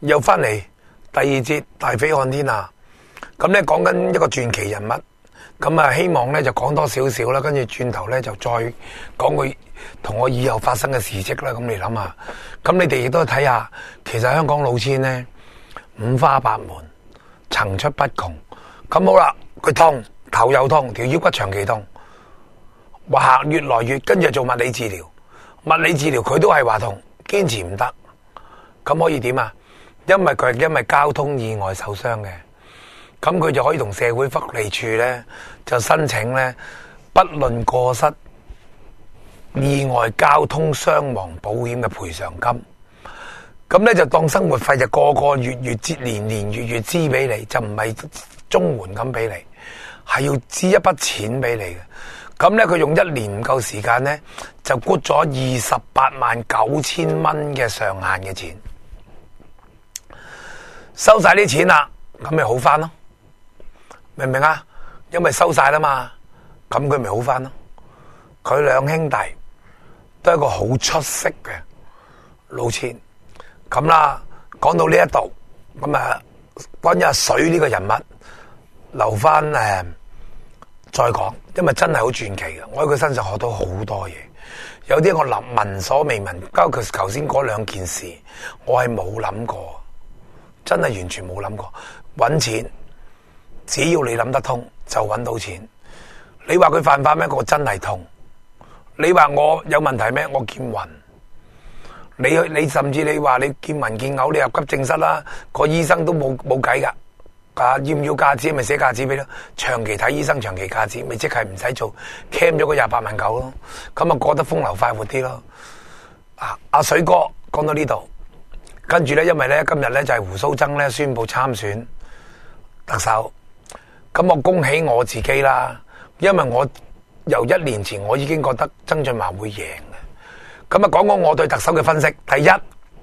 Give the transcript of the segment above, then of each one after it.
又翻嚟第二節大匪看天下，咁咧講緊一個傳奇人物，咁啊希望咧就講多少少啦，跟住轉頭咧就再講佢同我以後發生嘅事蹟啦。咁你諗下，咁你哋亦都睇下，其實香港老千咧五花八門，層出不窮。咁好啦，佢痛，頭又痛，條腰骨長期痛，話越來越，跟住做物理治療，物理治療佢都係話痛，堅持唔得，咁可以點啊？因為佢係因為交通意外受傷嘅，咁佢就可以同社會福利處咧就申請咧不論過失意外交通傷亡保險嘅賠償金，咁咧就當生活費就個月支，年月支俾你，就唔係綜援咁俾你，係要支一筆錢俾你嘅。咁咧佢用1年唔夠時間咧就估咗289000蚊嘅上限嘅錢。收晒啲錢啦，咁咪好翻咯，明唔明啊？因為收晒啦嘛，咁佢咪好翻咯。佢兩兄弟都係一個好出色嘅老千，咁啦。講到呢一度，咁啊，關於阿水呢個人物，留翻再講，因為真係好傳奇嘅。我喺佢身上學到好多嘢，有啲我聞所未聞，包括頭先嗰兩件事，我係冇諗過。真係完全冇諗過，搵錢只要你諗得通就搵到錢。你話佢犯法咩？我真係痛。你話我有問題咩？我見暈。你甚至你話你見暈見嘔，你入急症室啦，個醫生都冇計噶。要唔要假紙？咪寫假紙俾咯。長期睇醫生，長期假紙咪即係唔使做 cam 咗個28萬9咯。咁啊過得風流快活啲咯。阿水哥講到呢度。跟住咧，因為咧今日咧就係胡鬚曾咧宣布參選特首，咁我恭喜我自己啦，因為我由1年前我已經覺得曾俊華會贏嘅。咁啊，講講我對特首嘅分析。第一，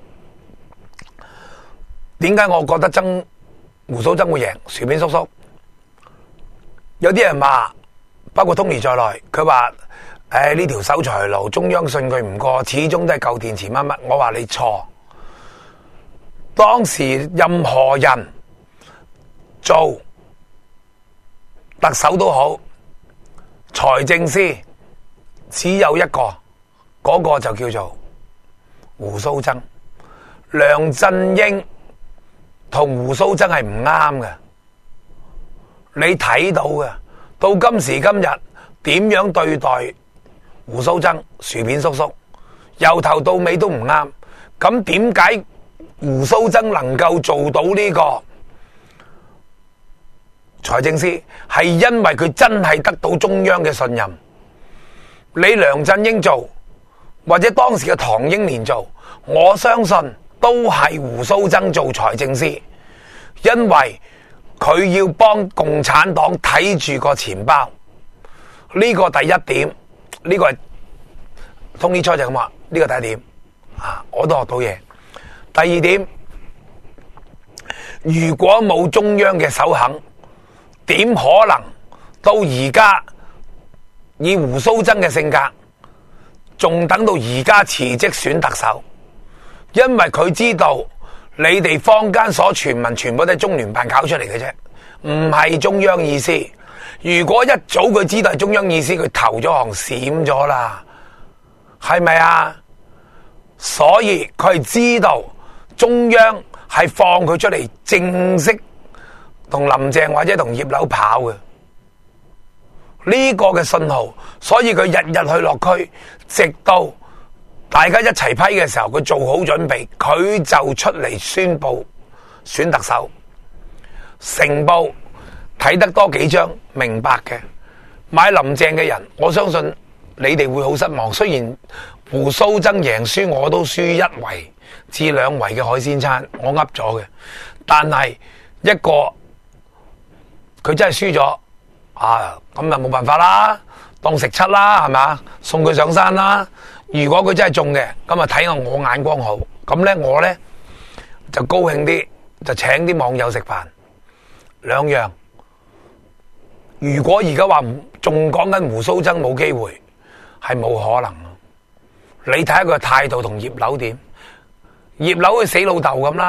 點解我覺得胡鬚曾會贏？薯片叔叔，有啲人話，包括 Tony 在內，佢話呢條守財奴，中央信佢唔過，始終都係舊電池乜乜。我話你錯。當時任何人做特首都好，財政司只有一個，嗰個就叫做胡鬚曾。梁振英同胡鬚曾係唔啱嘅，你睇到嘅。到今時今日點樣對待胡鬚曾、薯片叔叔，由頭到尾都唔啱。咁點解胡鬚曾能夠做到呢個財政司？係因為佢真係得到中央嘅信任。你梁振英做，或者當時嘅唐英年做，我相信都係胡鬚曾做財政司，因為佢要幫共產黨睇住個錢包。呢個第一點，呢個係Tony Choi就咁話，呢個第一點我都學到嘢。第二點，如果冇中央嘅首肯，點可能到而家以胡鬚曾嘅性格，仲等到而家辭職選特首？因為佢知道你哋坊間所傳聞全部都係中聯辦搞出嚟嘅啫，唔係中央意思。如果一早佢知道係中央意思，佢投咗行閃咗啦，係咪啊？所以佢係知道中央係放佢出嚟正式同林鄭或者同葉劉跑嘅呢個嘅信號，所以佢日日去落區，直到大家一齊批嘅時候，佢做好準備，佢就出嚟宣布選特首。成報睇得多幾張，明白嘅。買林鄭嘅人，我相信你哋會好失望。雖然胡鬚曾贏輸，我都輸1圍至2圍嘅海鮮餐，我噏咗嘅。但係一個佢真係輸咗咁啊冇辦法啦，當食七啦，係咪？送佢上山啦。如果佢真係中嘅，咁啊睇我眼光好，咁咧我咧就高興啲，就請啲網友食飯。兩樣，如果而家話仲講緊胡鬚曾冇機會，係冇可能。你睇下佢態度同葉劉點？葉劉佢死老豆咁啦，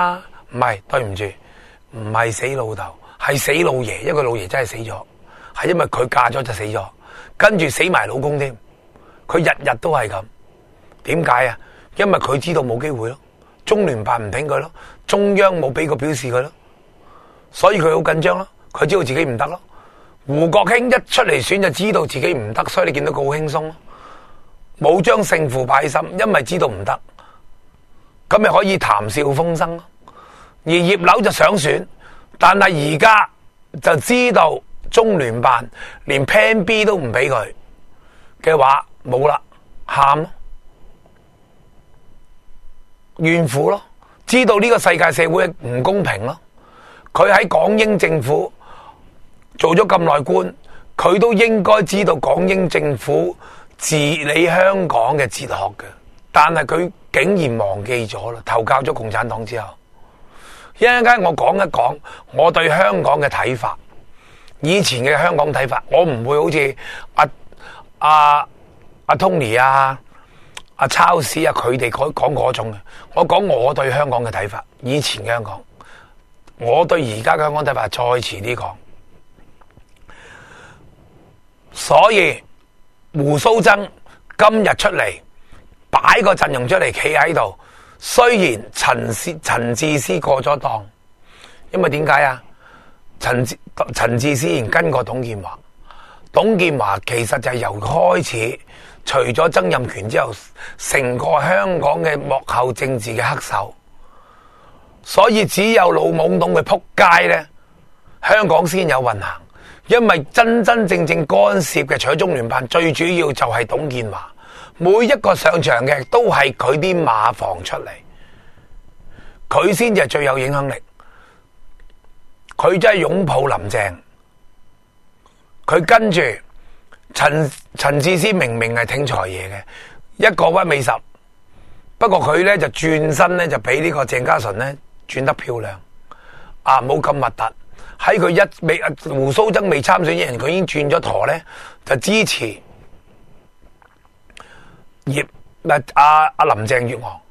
唔係，對唔住，唔係死老豆，係死老爺，因為老爺真係死咗，係因為佢嫁咗就死咗，跟住死埋老公添，佢日日都係咁，點解啊？因為佢知道冇機會咯，中聯辦唔挺佢咯，中央冇俾個表示佢咯，所以佢好緊張咯，佢知道自己唔得咯。胡國興一出嚟選就知道自己唔得，所以你見到佢好輕鬆咯，冇將勝負擺喺心，因為知道唔得，咁咪可以談笑風生咯。而葉劉就想選，但係而家就知道中聯辦連 Plan B 都唔俾佢嘅話，冇啦，喊咯，怨婦咯，知道呢個世界社會唔公平咯。佢喺港英政府做咗咁耐官，佢都應該知道港英政府治理香港嘅哲學嘅，但係佢竟然忘記咗啦，投靠咗共產黨之後。一陣間我講一講我對香港嘅睇法，以前嘅香港睇法，我唔會好似阿 Tony 阿 Charles 佢哋講嗰種嘅，我講我對香港嘅睇法，以前嘅香港，我對而家嘅香港睇法再遲啲講。所以胡鬚曾今日出嚟擺個陣容出嚟，企喺度。雖然陳智思過咗檔，因為點解啊？陳智思然跟過董建華，董建華其實就係由開始，除咗曾蔭權之後，成個香港嘅幕後政治嘅黑手，所以只有老懵懂嘅撲街呢，香港先有運行。因為真真正正干涉嘅，除咗中聯辦，最主要就係董建華。每一個上場嘅都係佢啲馬房出嚟，佢先至係最有影響力。佢真係擁抱林鄭，佢跟住陳智思明明係挺財爺嘅，一個屈尾十，不過佢咧就轉身咧就俾呢個鄭家純咧轉得漂亮，冇咁核突。喺佢胡鬚曾未參選之前，佢已經轉咗舵咧，就支持阿林鄭月娥，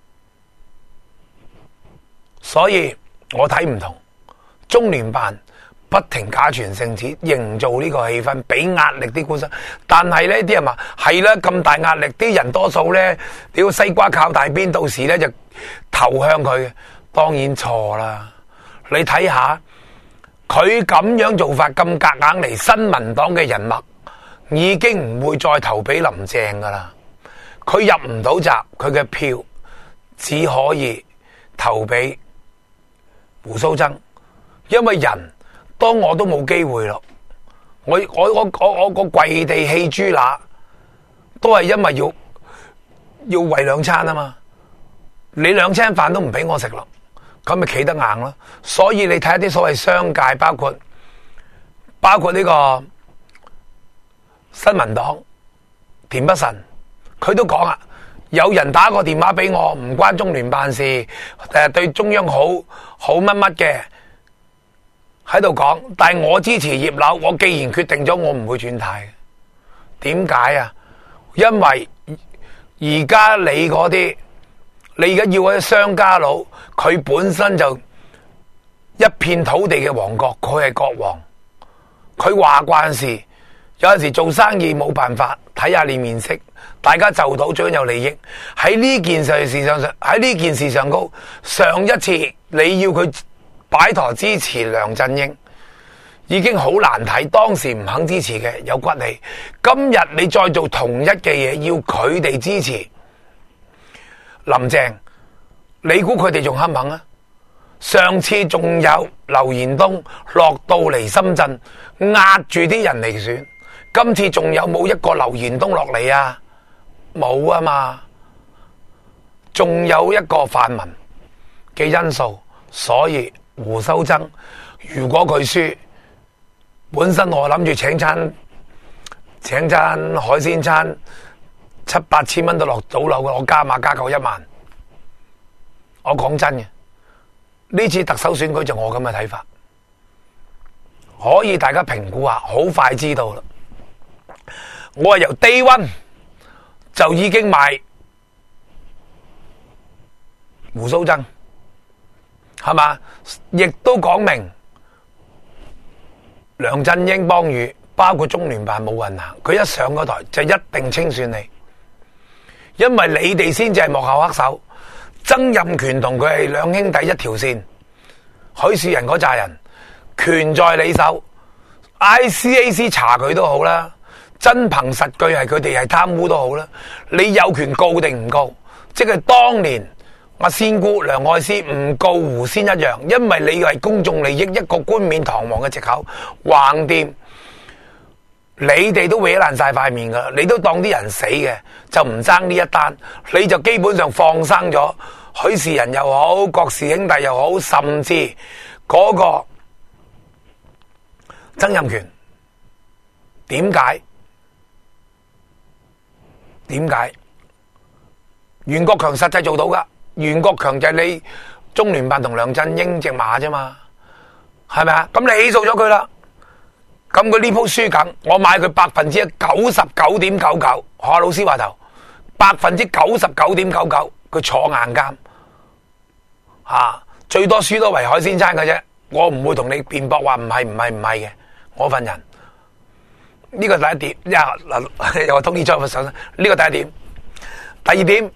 所以我睇唔同。中聯辦不停假傳聖旨，營造呢個氣氛，俾壓力啲官商。但係呢啲人話係啦，咁大壓力，啲人多數呢，屌西瓜靠大邊，到時呢就投向佢嘅，當然錯啦。你睇下佢咁樣做法，咁夾硬嚟，新民黨嘅人脈已經唔會再投俾林鄭噶啦。佢入唔到閘，佢嘅票只可以投俾胡鬚曾，因為人當我都冇機會咯，我個跪地棄豬乸都係因為要餵兩餐啊嘛，你兩餐飯都唔俾我食咯，咁咪企得硬咯。所以你睇下啲所謂商界，包括呢個新民黨田北辰。佢都講啊，有人打個電話俾我，唔關中聯辦事，對中央好乜乜嘅，喺度講。但係我支持葉劉，我既然決定咗，我唔會轉軚。點解啊？因為而家你嗰啲，你而家要嗰啲商家佬，佢本身就一片土地嘅王國，佢係國王，佢話慣事。有陣時做生意冇辦法，睇下你面色，大家就到最緊有利益。喺呢件事上高，上一次你要佢擺台支持梁振英，已經好難睇。當時唔肯支持嘅有骨氣，今日你再做同一嘅嘢，要佢哋支持林鄭，你估佢哋仲肯唔肯啊？上次仲有劉延東落到嚟深圳壓住啲人嚟選，今次仲有冇一個劉延東落嚟啊？冇啊嘛，仲有一個泛民嘅因素，所以胡鬚曾如果佢輸，本身我諗住請餐海鮮餐7-8千蚊都落到樓嘅，我加碼加夠1萬。我講真嘅，呢次特首選舉就我咁嘅睇法，可以大家評估下，好快知道啦。我係由 Day One 就已經買胡鬚曾， 係嘛？亦都講明梁振英幫與，包括中聯辦冇運行，佢一上嗰台就一定清算你，因為你哋先至係幕後黑手。曾蔭權同佢係兩兄弟一條線，許仕仁嗰扎人權在你手 ，ICAC 查佢都好啦，真憑實據係佢哋係貪污都好啦，你有權告定唔告？即係當年阿仙姑梁愛詩唔告胡仙一樣，因為你係公眾利益一個冠冕堂皇嘅藉口，橫掂你哋都搲爛晒塊面噶啦，你都當啲人死嘅，就唔爭呢一單，你就基本上放生咗許仕仁又好，郭氏兄弟又好，甚至嗰個曾蔭權，點解？袁國強實際做到噶，袁國強就係你中聯辦同梁振英隻馬啫嘛，係咪啊？咁你起訴咗佢啦，咁佢呢鋪輸梗，我買佢99.99%，學下老師話頭，99.99%，佢坐硬監，最多輸多圍海鮮餐嘅啫，我唔會同你辯駁話唔係嘅，我份人。呢個第一點，有個通知章嘅上身，呢個第一點。第二點，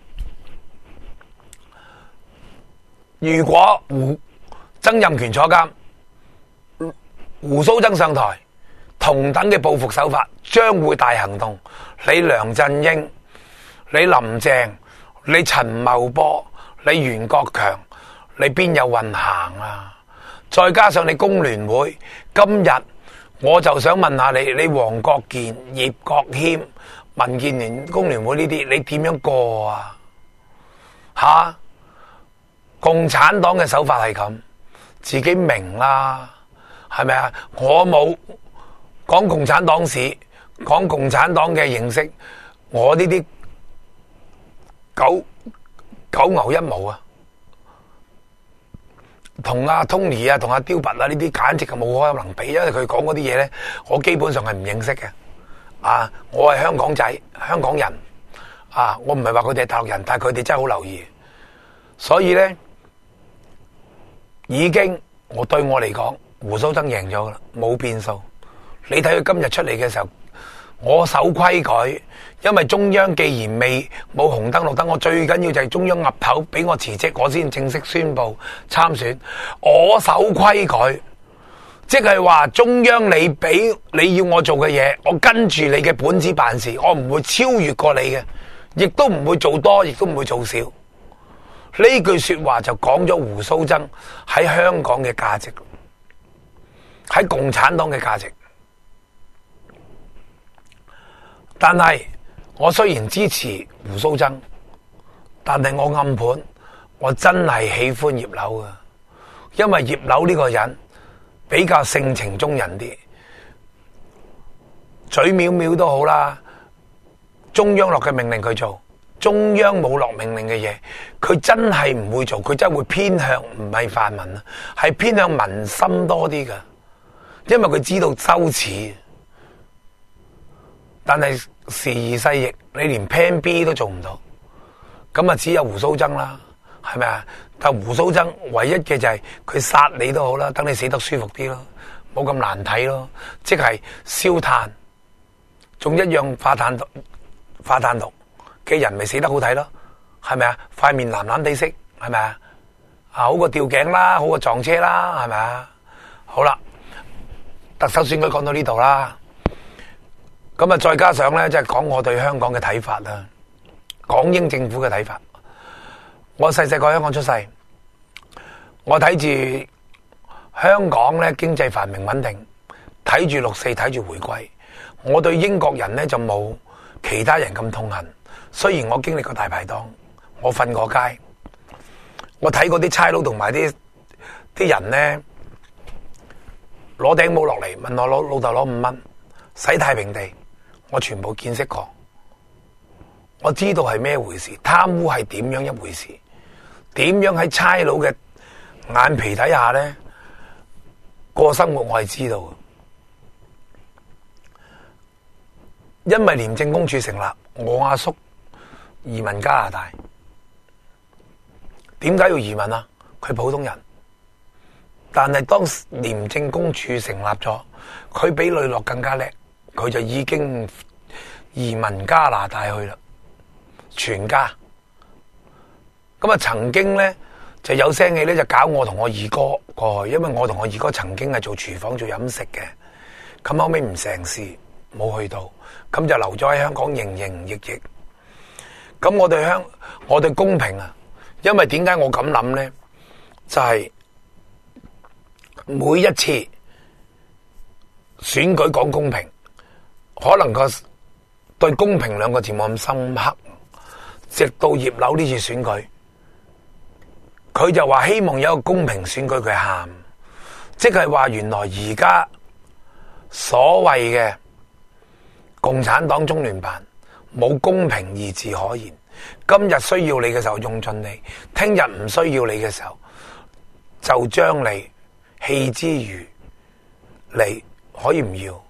如果曾蔭權坐監，胡鬚曾上台，同等嘅報復手法將會大行動。你梁振英、你林鄭、你陳茂波、你袁國強，你邊有運行啊？再加上你工聯會，今日我就想問下你，你黃國健、葉國謙、民建聯、工聯會呢啲，你點樣過啊？共產黨嘅手法係咁，自己明啦，係咪啊？我冇講共產黨史，講共產黨嘅認識，我呢啲九牛一毛啊，同阿 Tony 啊，同阿刁拔啊呢啲簡直係冇可能比，因為佢講嗰啲嘢咧，我基本上係唔認識嘅。我係香港仔，香港人，我唔係話佢哋係大陸人，但係佢哋真係好留意，所以咧已經對我嚟講，胡鬚曾贏咗噶啦，冇變數。你睇佢今日出嚟嘅時候，我守規矩，因為中央既然冇紅燈綠燈，我最緊要就係中央岌頭俾我辭職，我先正式宣布參選。我守規矩，即係話中央你要我做嘅嘢，我跟住你嘅本子辦事，我唔會超越過你嘅，亦都唔會做多，亦都唔會做少。呢句說話就講咗胡鬚曾喺香港嘅價值，喺共產黨嘅價值。但係我雖然支持胡鬚曾，但係我暗盤我真係喜歡葉劉噶，因為葉劉呢個人比較性情中人啲，嘴藐藐都好啦，中央落嘅命令佢做，中央冇落命令嘅嘢，佢真係唔會做，佢真係會偏向唔係泛民啊，係偏向民心多啲噶，因為佢知道羞恥。但係時移世易，你連 Plan B 都做唔到，咁啊只有胡鬚曾啦，係咪啊？但胡鬚曾唯一嘅就係佢殺你都好啦，等你死得舒服啲咯，冇咁難睇咯，即係燒炭，仲一樣化炭毒嘅人咪死得好睇咯，係咪啊？塊面藍藍地色，係咪啊？好過吊頸啦，好過撞車啦，係咪啊？好啦，特首選舉講到呢度啦。咁啊，再加上咧，即係講我對香港嘅睇法啦，港英政府嘅睇法。我細細個香港出世，我睇住香港咧經濟繁榮穩定，睇住六四，睇住回歸。我對英國人咧就冇其他人咁痛恨。雖然我經歷過大排檔，我瞓過街，我睇過啲差佬同埋啲人咧攞頂帽落嚟問我老豆攞5蚊洗太平地。我全部見識過，我知道係咩回事，貪污係點樣一回事，點樣喺差佬嘅眼皮底下咧過生活，我係知道嘅。因為廉政公署成立，我阿叔移民加拿大，點解要移民啊？佢普通人， 但係當廉政公署成立咗，佢比呂樂更加叻，佢就已經移民加拿大去啦，全家。咁啊，曾經咧就有聲氣咧，就搞我同我二哥過去，因為我同我二哥曾經係做廚房做飲食嘅，咁後尾唔成事，冇去到，咁就留咗喺香港營營役役。咁我對公平啊，因為點解我咁諗咧？就係每一次選舉講公平，可能個對公平兩個字冇咁深刻，直到葉劉呢次選舉，佢就話希望有一個公平選舉，佢喊，即係話原來而家所謂嘅共產黨中聯辦冇公平二字可言。今日需要你嘅時候用盡你，聽日唔需要你嘅時候就將你棄之如，你可以唔要。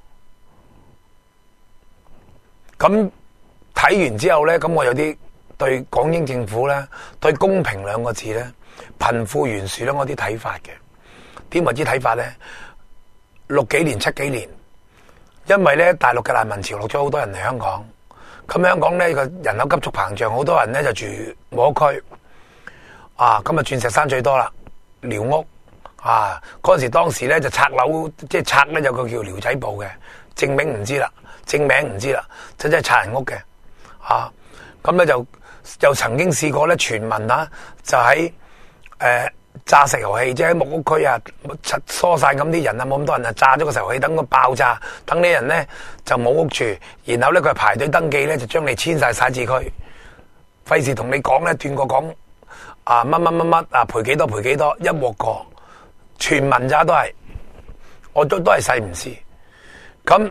咁睇完之後呢，咁我有啲對港英政府呢，對公平兩個字呢，貧富懸殊呢，我啲睇法嘅。點為之睇法呢？60幾年、70幾年，因為呢大陸嘅難民潮落咗好多人嚟香港，咁香港呢個人口急速膨脹，好多人呢就住冇屋區，咁啊鑽石山最多啦，寮屋嗰陣時當時呢就拆樓，即係拆呢有個叫寮仔部嘅，正名唔知啦，真係拆人屋嘅，咁呢就曾經試過呢傳聞就喺炸石油氣，即係喺木屋區疏散咁啲人冇咁多人炸咗個石油氣，等佢爆炸，等啲人呢就冇屋住，然後呢佢排隊登記呢就將你遷晒徙置區，費事同你講呢斷個講乜賠幾多賠幾多，一鑊過，傳聞咋都係，我都係細唔知。咁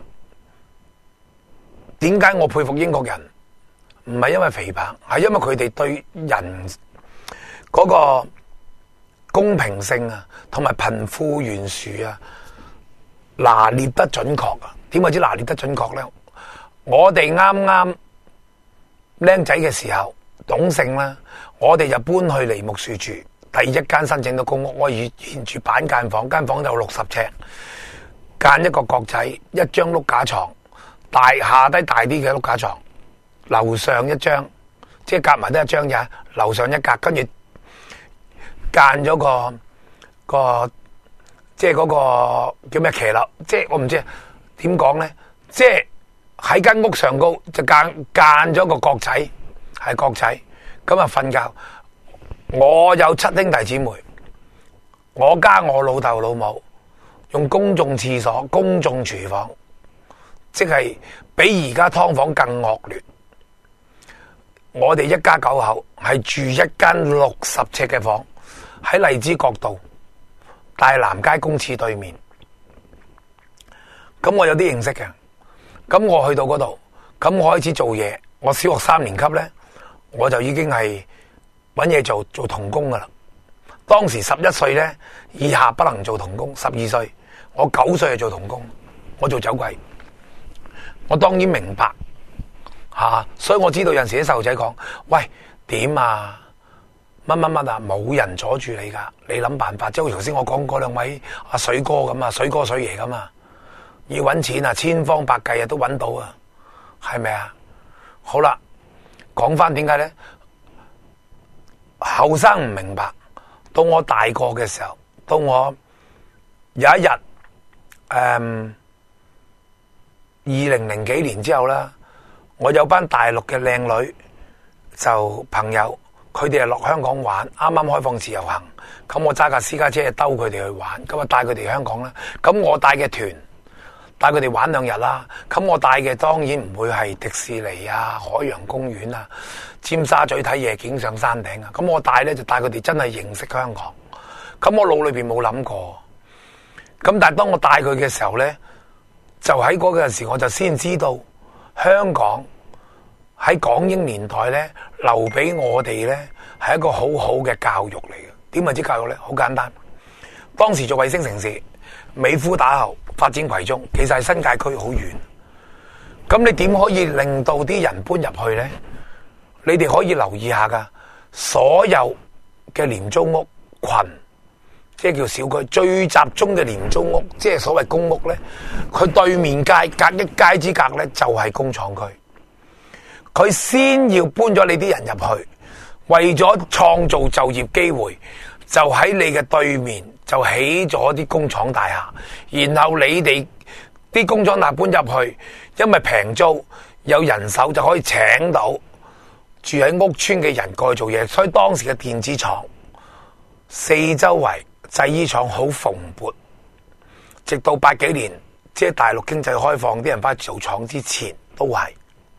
點解我佩服英國人？唔係因為肥胖，係因為佢哋對人嗰個公平性同埋貧富懸殊拿捏得準確點為之拿捏得準確咧？我哋啱啱僆仔嘅時候懂性啦，我哋就搬去梨木樹住，第一間申請到公屋，我以前住板間房，間房就60尺，間一個角仔，一張碌架床，下低大啲嘅碌架床，樓上一張，即係夾埋都一張咋，樓上一格，跟住間咗個即係嗰個叫咩騎樓，即係我唔知點講咧，即係喺間屋上高就間咗個角仔，係角仔，咁瞓覺。我有7兄弟姊妹，我加我老豆老母用公眾廁所、公眾廚房，即係比而家劏房更惡劣。我哋一家9口係住一間60尺嘅房，喺荔枝角道大南街公廁對面。咁我有啲認識嘅，咁我去到嗰度，咁我開始做嘢。我小學3年級呢，我就已經係搵嘢做童工噶啦。當時11歲呢，以下不能做童工，12歲，我9歲就做童工，我做酒櫃。我當然明白所以我知道有陣時啲細路仔講，喂，點乜冇人阻住你噶，你諗辦法。即係好似頭先我講嗰兩位阿水哥咁啊，水哥水爺咁啊，要搵錢千方百計都搵到啊，係咪啊？好啦，講翻點解咧？後生唔明白，到我大個嘅時候，到我有一日2000幾年之後啦，我有班大陸嘅靚女就朋友，佢哋係落香港玩，啱啱開放自由行，咁我揸架私家車去兜佢哋去玩，咁啊帶佢哋香港啦。咁我帶嘅團帶佢哋玩2日啦，咁我帶嘅當然唔會係迪士尼海洋公園尖沙咀睇夜景上山頂咁我帶咧就帶佢哋真係認識香港。咁我腦裏邊冇諗過，咁但係當我帶佢嘅時候咧，就喺嗰陣時我就先知道香港喺港英年代咧留俾我哋咧係一個好好嘅教育嚟嘅。點為之教育咧？好簡單，當時做衛星城市，美孚打後發展葵涌，其實係新界區好遠。咁你點可以令到啲人搬入去咧？你哋可以留意下噶，所有嘅廉租屋群即係叫小區最集中嘅廉租屋，即係所謂公屋咧，佢對面街隔一街之隔咧就係工廠區，佢先要搬咗你啲人入去，為咗創造就業機會，就喺你嘅對面就起咗啲工廠大廈，然後你哋啲工廠大廈搬入去，因為平租有人手就可以請到住喺屋村嘅人過去做嘢，所以當時嘅電子廠四周圍製衣廠好蓬勃，直到80幾年，即係大陸經濟開放，啲人翻去做廠之前都係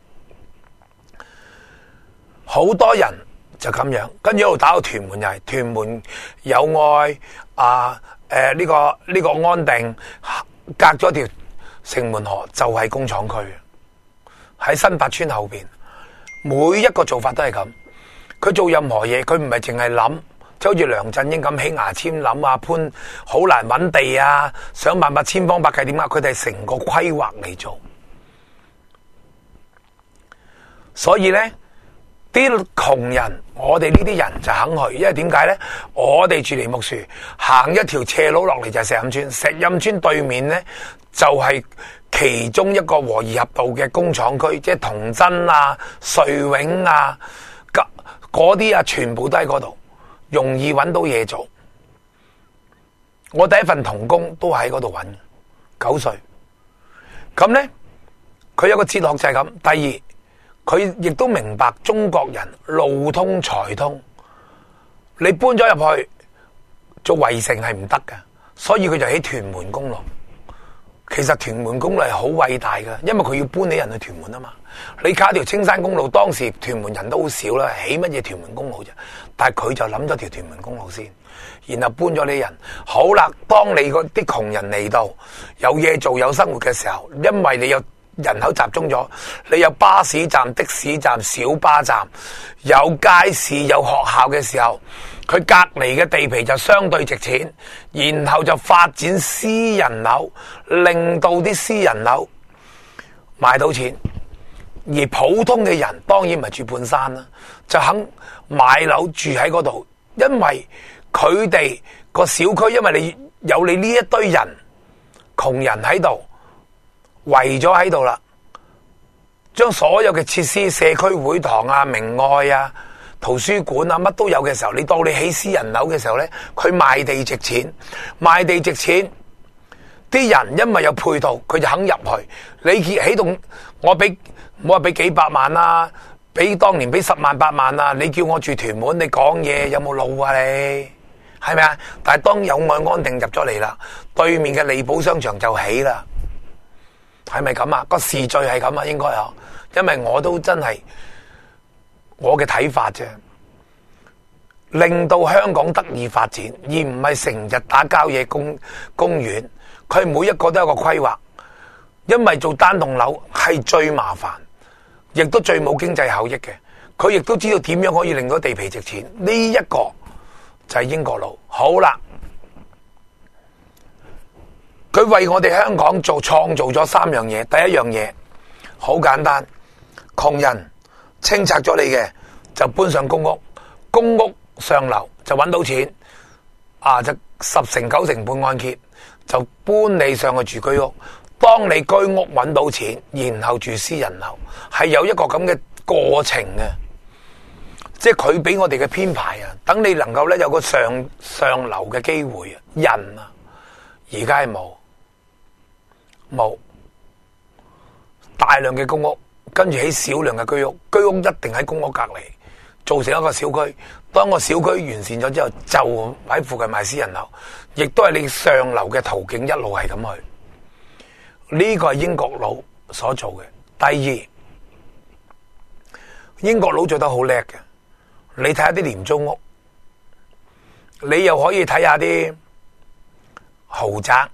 好多人就咁樣，跟住一路打到屯門，又係屯門友愛呢個安定，隔咗條城門河就係工廠區，喺新八村後邊，每一個做法都係咁。佢做任何嘢，佢唔係淨係諗，就好似梁振英咁起牙籤諗啊，潘好難揾地啊，想辦法千方百計點啊，佢哋係成個規劃嚟做。所以呢啲窮人，我哋呢啲人就肯去，因為點解呢？我哋住梨木樹，行一條斜路落嚟就係石蔭村，石蔭村對面呢，就係其中一個和宜合道嘅工廠區，即係童真啊、瑞永啊、嗰啲啊，全部都喺嗰度，容易揾到嘢做。我第一份童工都喺嗰度揾，9歲。咁呢，佢有個哲學就係咁。第二，佢亦都明白中國人路通財通，你搬咗入去做圍城係唔得㗎，所以佢就起屯門公路。其實屯門公路係好偉大㗎，因為佢要搬啲人去屯門啊嘛。你卡條青山公路，當時屯門人都好少啦，起乜嘢屯門公路啫？但係佢就諗咗條屯門公路先，然後搬咗啲人。好啦，當你嗰啲窮人嚟到有嘢做有生活嘅時候，因為你有人口集中咗，你有巴士站、的士站、小巴站，有街市、有學校嘅時候，佢隔離嘅地皮就相對值錢，然後就發展私人樓，令到啲私人樓賣到錢，而普通嘅人當然唔係住半山啦，就肯買樓住喺嗰度，因為佢哋個小區，因為你有你呢一堆人窮人喺度圍咗喺度啦，將所有嘅設施、社區會堂啊、明愛啊、圖書館啊乜都有嘅時候，你當你起私人樓嘅時候呢，佢賣地值錢，賣地值錢，啲人因為有配套，佢就肯入去。你起棟，我俾唔好話俾幾百萬啦，俾當年俾10萬8萬啊，你叫我住屯門，你講嘢有冇路啊你？係咪啊？但係當友愛安定入咗嚟啦，對面嘅利寶商場就起啦。係咪咁啊？個時序係咁啊，應該啊，因為我都真係我嘅睇法啫，令到香港得以發展，而唔係成日打郊野公園。佢每一個都有個規劃，因為做單棟樓係最麻煩，亦都最冇經濟效益嘅。佢亦都知道點樣可以令到地皮值錢。呢一個就係英國佬。好啦。佢為我哋香港創造咗3樣嘢。第一樣嘢好簡單，窮人清拆咗你嘅就搬上公屋，公屋上樓就揾到錢，就10成9成半按揭就搬你上去住居屋。當你居屋揾到錢，然後住私人樓，係有一個咁嘅過程嘅，即係佢俾我哋嘅編排啊，等你能夠咧有個上流嘅機會啊。人啊，而家係冇大量嘅公屋，跟住起少量嘅居屋，居屋一定喺公屋隔離，造成一個小區。當個小區完善咗之後，就喺附近賣私人樓，亦都係你上流嘅途徑，一路係咁去。呢個係英國佬所做嘅。第二，英國佬做得好叻嘅，你睇下啲廉租屋，你又可以睇下啲豪宅。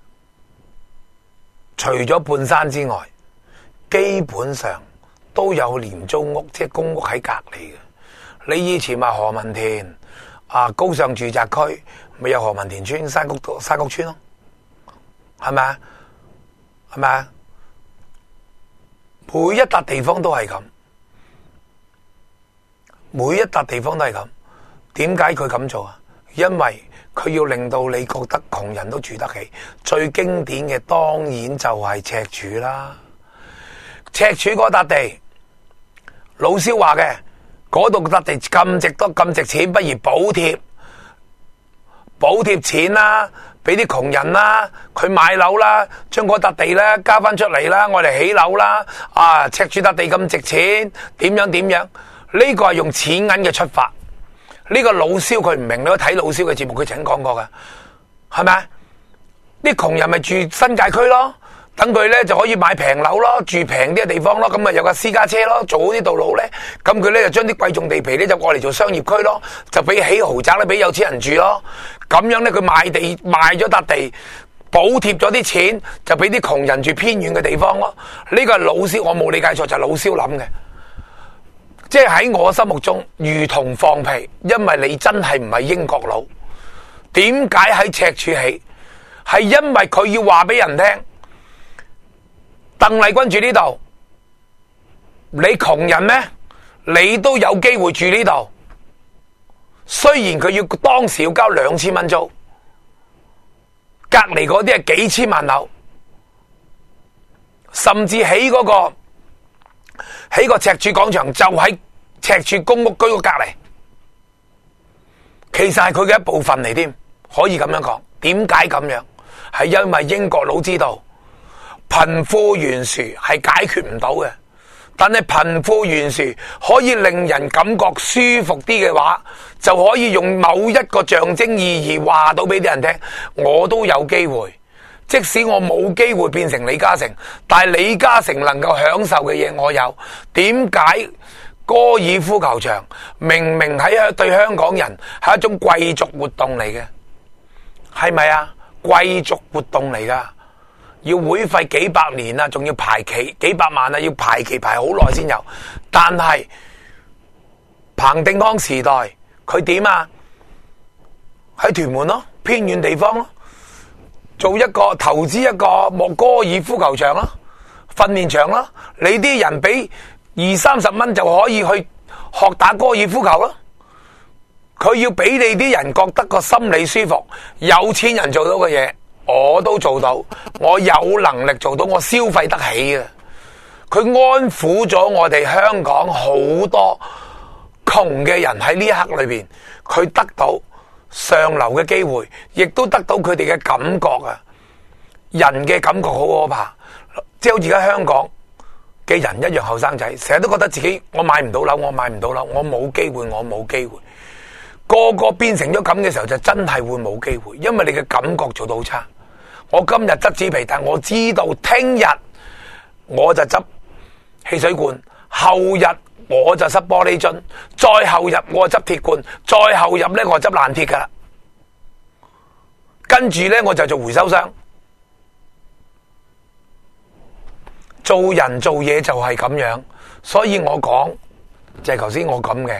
除咗半山之外，基本上都有廉租屋，即係公屋喺隔離嘅。你以前話何文田高尚住宅區，咪有何文田村、山谷村咯，係咪啊？係咪啊？每一笪地方都係咁，每一笪地方都係咁。點解佢咁做啊？因為佢要令到你覺得窮人都住得起。最經典嘅當然就係赤柱啦。赤柱嗰笪地，老蕭話嘅，嗰度笪地咁值多咁值錢，不如補貼錢啦，俾啲窮人啦，佢買樓啦，將嗰笪地咧交翻出嚟啦，我哋起樓啦。啊，赤柱笪地咁值錢，點樣？呢個係用錢銀嘅出發。呢個老蕭佢唔明，你都睇老蕭嘅節目，佢曾經講過嘅，係咪？啲窮人咪住新界區咯，等佢咧就可以買平樓咯，住平啲嘅地方咯，咁咪有架私家車咯，做好啲道路咧，咁佢咧就將啲貴重地皮咧就過嚟做商業區咯，就俾起豪宅咧俾有錢人住咯，咁樣咧佢賣咗笪地，補貼咗啲錢，就俾啲窮人住偏遠嘅地方咯。呢個係老蕭，我冇理解錯就係老蕭諗嘅。即係喺我心目中如同放屁，因為你真係唔係英國佬。點解喺赤柱起？係因為佢要話俾人聽，鄧麗君住呢度，你窮人咩？你都有機會住呢度。雖然佢要當時要交2000蚊租，隔籬嗰啲係幾千萬樓，甚至起個赤柱廣場就喺赤柱公屋居屋隔籬，其實係佢嘅一部分嚟添，可以咁樣講。點解咁樣？係因為英國佬知道貧富懸殊係解決唔到嘅，但係貧富懸殊可以令人感覺舒服啲嘅話，就可以用某一個象徵意義話到俾啲人聽，我都有機會。即使我冇機會變成李嘉誠，但係李嘉誠能夠享受嘅嘢我有。點解高爾夫球場明明喺對香港人係一種貴族活動嚟嘅，係咪啊？貴族活動嚟噶，要會費幾百年啊，仲要排期幾百萬啊，要排期排好耐先有。但係彭定康時代佢點啊？喺屯門咯，偏遠地方咯，投資一個高爾夫球場咯，訓練場咯，你啲人俾20-30蚊就可以去學打高爾夫球咯。佢要俾你啲人覺得個心理舒服，有錢人做到嘅嘢我都做到，我有能力做到，我消費得起嘅。佢安撫咗我哋香港好多窮嘅人喺呢一刻裏邊，佢得到上流嘅機會，亦都得到佢哋嘅感覺啊！人嘅感覺好可怕，即係好似而家香港嘅人一樣，後生仔成日都覺得自己我買唔到樓，我冇機會。個個變成咗咁嘅時候，就真係會冇機會，因為你嘅感覺做到好差。我今日執紙皮，但我知道聽日我就執汽水罐，後日我就執玻璃樽，再後日我就執鐵罐，再後日咧我就執爛鐵噶啦。跟住咧我就做回收商。做人做嘢就係咁樣，所以我講就係頭先我咁嘅。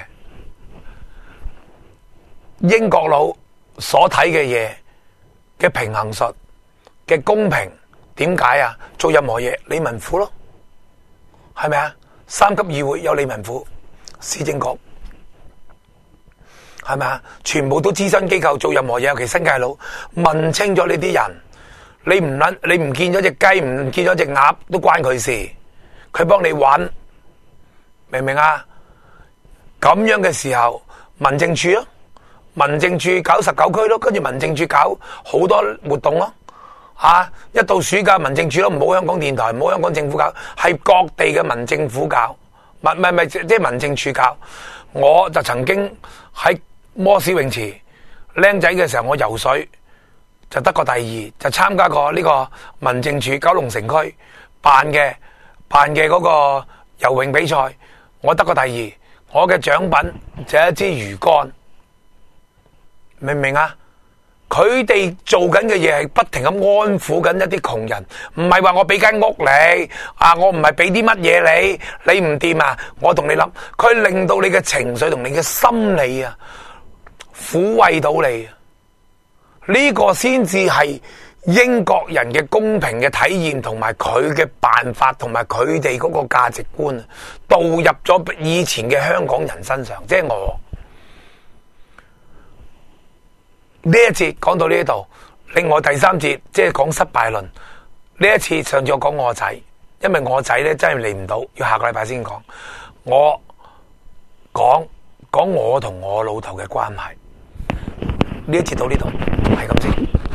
英國佬所睇嘅嘢嘅平衡術嘅公平，點解啊？做任何嘢理民府咯，係咪啊？3級議會有理民府、市政局，係咪啊？全部都諮詢機構，做任何嘢，尤其新界佬問清咗呢啲人，你唔見咗隻雞，唔見咗隻鴨，都關佢事，佢幫你揾，明唔明啊？咁樣嘅時候，民政處咯。民政處搞19區咯，跟住民政處搞好多活動咯，一到暑假民政處都唔好香港電台，唔好香港政府搞，係各地嘅民政府搞，即係民政處搞。我就曾經喺摩士泳池僆仔嘅時候，我游水就得過第2，就參加過呢個民政處九龍城區辦嘅嗰個游泳比賽，我得過第2，我嘅獎品就係一支魚竿。明唔明啊？佢哋做緊嘅嘢係不停咁安撫緊一啲窮人，唔係話我俾間屋你我唔係俾啲乜嘢你唔掂啊！我同你諗，佢令到你嘅情緒同你嘅心理撫慰到你，呢個先至係英國人嘅公平嘅體驗，同埋佢嘅辦法，同埋佢哋嗰個價值觀導入咗以前嘅香港人身上，即係我。 呢一節講到呢度，另外第三節即係講失敗論。呢一次上次我講我仔，因為我仔咧真係嚟唔到，要下個禮拜先講。我講我同我老豆嘅關係。呢一節到呢度，係咁先。